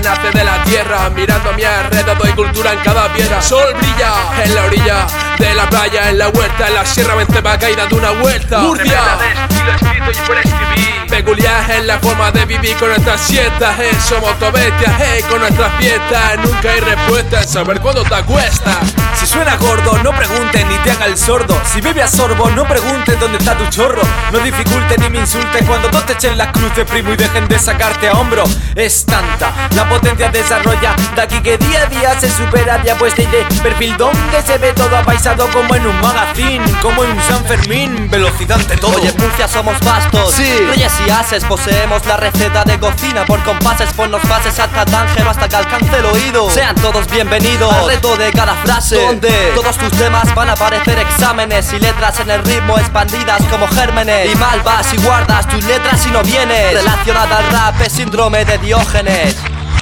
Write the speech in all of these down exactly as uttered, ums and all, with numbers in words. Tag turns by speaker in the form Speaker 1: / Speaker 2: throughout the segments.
Speaker 1: nace de la tierra. Mirando a mi alrededor y cultura en cada piedra. Sol brilla en la orilla de la playa, en la huerta, en la sierra. Vente pa' acá y date una vuelta. Murcia,
Speaker 2: de estilo escrito y por escribir.
Speaker 1: peculiar es la forma de vivir con nuestras siestas. Eh, somos to bestias, eh, con nuestras fiestas. Nunca hay respuesta en saber cuándo te acuestas.
Speaker 3: Si suena gordo, no preguntes ni te haga el sordo. Si bebe a sorbo, no preguntes dónde está tu chorro. No dificultes ni me insultes cuando todos te echen las cruces, primo, y dejen de sacarte a hombro. Es tanta la potencia desarrolla de aquí que día a día se supera día puesta y de perfil donde se ve todo apaisado como en un magazine, como en un San Fermín, velocidad ante todo.
Speaker 4: Oye, en Murcia somos vastos,
Speaker 3: sí.
Speaker 4: Reyes y ases, poseemos la receta de cocina por compases, ponnos fases hasta Tángero hasta que alcance el oído. Sean todos bienvenidos al reto de cada frase, donde todos tus temas van a parecer exámenes y letras en el ritmo expandidas como gérmenes. Y mal vas y guardas tus letras y no vienes. Relacionada al rap es síndrome de Diógenes.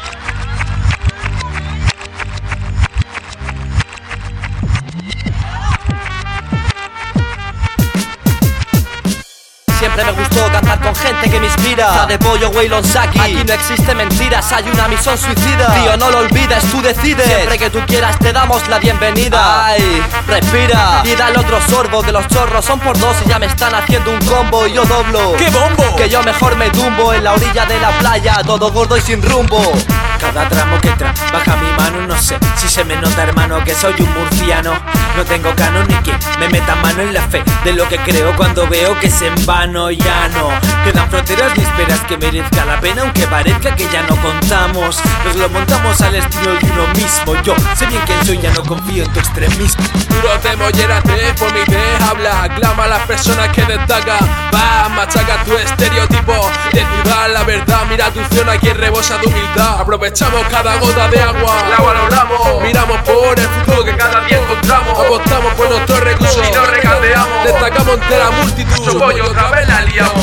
Speaker 4: Siempre me gustó cantar con gente que me inspira. De pollo, Waylon Saki. Aquí no existe mentiras, hay una misión suicida. Tío, no lo olvides, tú decides. Siempre que tú quieras te damos la bienvenida. Ay, respira y dale otro sorbo, que los chorros son por dos y ya me están haciendo un combo y yo doblo.
Speaker 3: ¡Qué bombo!
Speaker 4: Que yo mejor me tumbo en la orilla de la playa, todo gordo y sin rumbo.
Speaker 3: Cada tramo que trabaja mi mano, no sé si se me nota, hermano, que soy un murciano. No tengo canon ni que me meta mano en la fe de lo que creo cuando veo que es en vano. Ya no quedan fronteras ni esperas que merezca la pena, aunque parezca que ya no contamos. Nos lo montamos al estilo de uno mismo. Yo sé bien quién soy, ya no confío en tu extremismo.
Speaker 1: Duro te mollérate, por mí te habla. Aclama a las personas que destacan. Va, machaca tu estereotipo de ciudad. La verdad, mira tu zona, aquí rebosa de humildad. Aprovechamos cada gota de agua,
Speaker 2: La valoramos,
Speaker 1: miramos por el futuro que cada día encontramos. Apostamos por nuestros recursos
Speaker 2: y nos regateamos.
Speaker 1: Destacamos entre la multitud.
Speaker 2: Su pollo otra vez la liamos.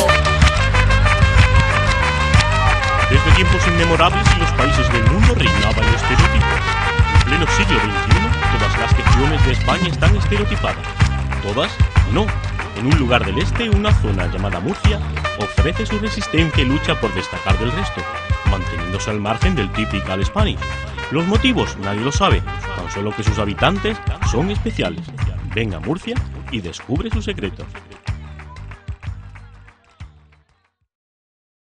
Speaker 5: Desde tiempos inmemorables en los países del mundo reinaba el estereotipo. En pleno siglo veintiuno, todas las regiones de España están estereotipadas. ¿Todas? No. En un lugar del este, una zona llamada Murcia ofrece su resistencia y lucha por destacar del resto, manteniéndose al margen del typical Spanish. Los motivos nadie lo sabe, tan solo que sus habitantes son especiales. Ven a Murcia y descubre sus secretos.